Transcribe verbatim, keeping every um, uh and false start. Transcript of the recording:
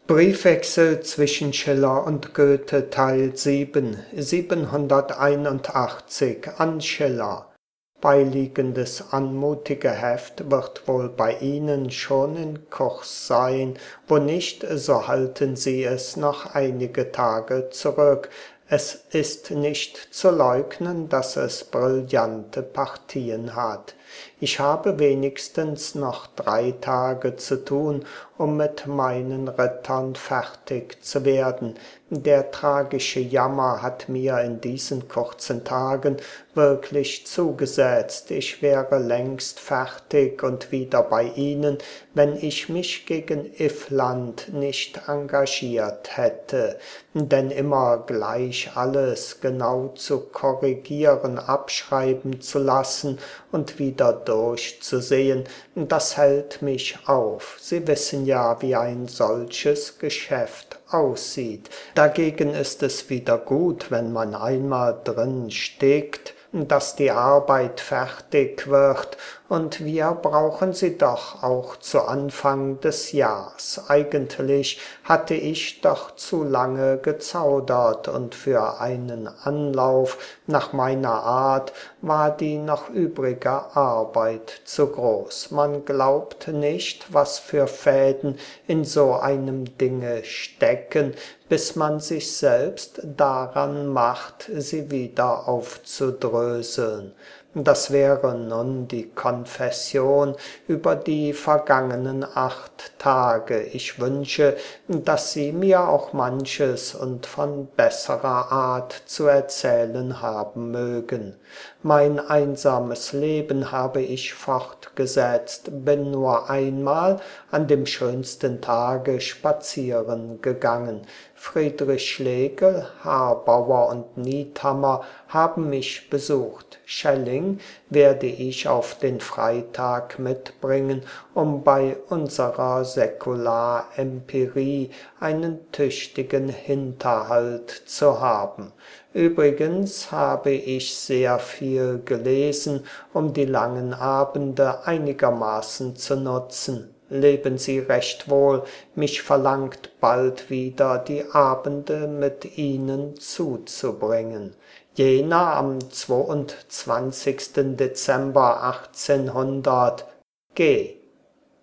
Briefwechsel zwischen Schiller und Goethe Teil sieben, siebenhunderteinundachtzig an Schiller. Beiliegendes anmutige Heft wird wohl bei Ihnen schon in Kurs sein, wo nicht, so halten Sie es noch einige Tage zurück. Es ist nicht zu leugnen, dass es brillante Partien hat. Ich habe wenigstens noch drei Tage zu tun, um mit meinen Rittern fertig zu werden. Der tragische Jammer hat mir in diesen kurzen Tagen wirklich zugesetzt. Ich wäre längst fertig und wieder bei Ihnen, wenn ich mich gegen Iffland nicht engagiert hätte. Denn immer gleich alles genau zu korrigieren, abschreiben zu lassen und wieder durchzusehen, das hält mich auf. Sie wissen ja, wie ein solches Geschäft aussieht. Dagegen ist es wieder gut, wenn man einmal drin steckt, dass die Arbeit fertig wird, und wir brauchen sie doch auch zu Anfang des Jahrs. Eigentlich hatte ich doch zu lange gezaudert, und für einen Anlauf nach meiner Art war die noch übrige Arbeit zu groß. Man glaubt nicht, was für Fäden in so einem Dinge stecken, bis man sich selbst daran macht, sie wieder aufzudröseln. Das wäre nun die Konfession über die vergangenen acht Tage. Ich wünsche, dass Sie mir auch manches und von besserer Art zu erzählen haben mögen. Mein einsames Leben habe ich fortgesetzt, bin nur einmal an dem schönsten Tage spazieren gegangen. Friedrich Schlegel, Harbauer und Niethammer haben mich besucht. Schelling werde ich auf den Freitag mitbringen, um bei unserer Säkulaремpirie einen tüchtigen Hinterhalt zu haben. Übrigens habe ich sehr viel gelesen, um die langen Abende einigermaßen zu nutzen. Leben Sie recht wohl, mich verlangt bald wieder die Abende mit Ihnen zuzubringen. Jena am zweiundzwanzigsten Dezember achtzehnhundert G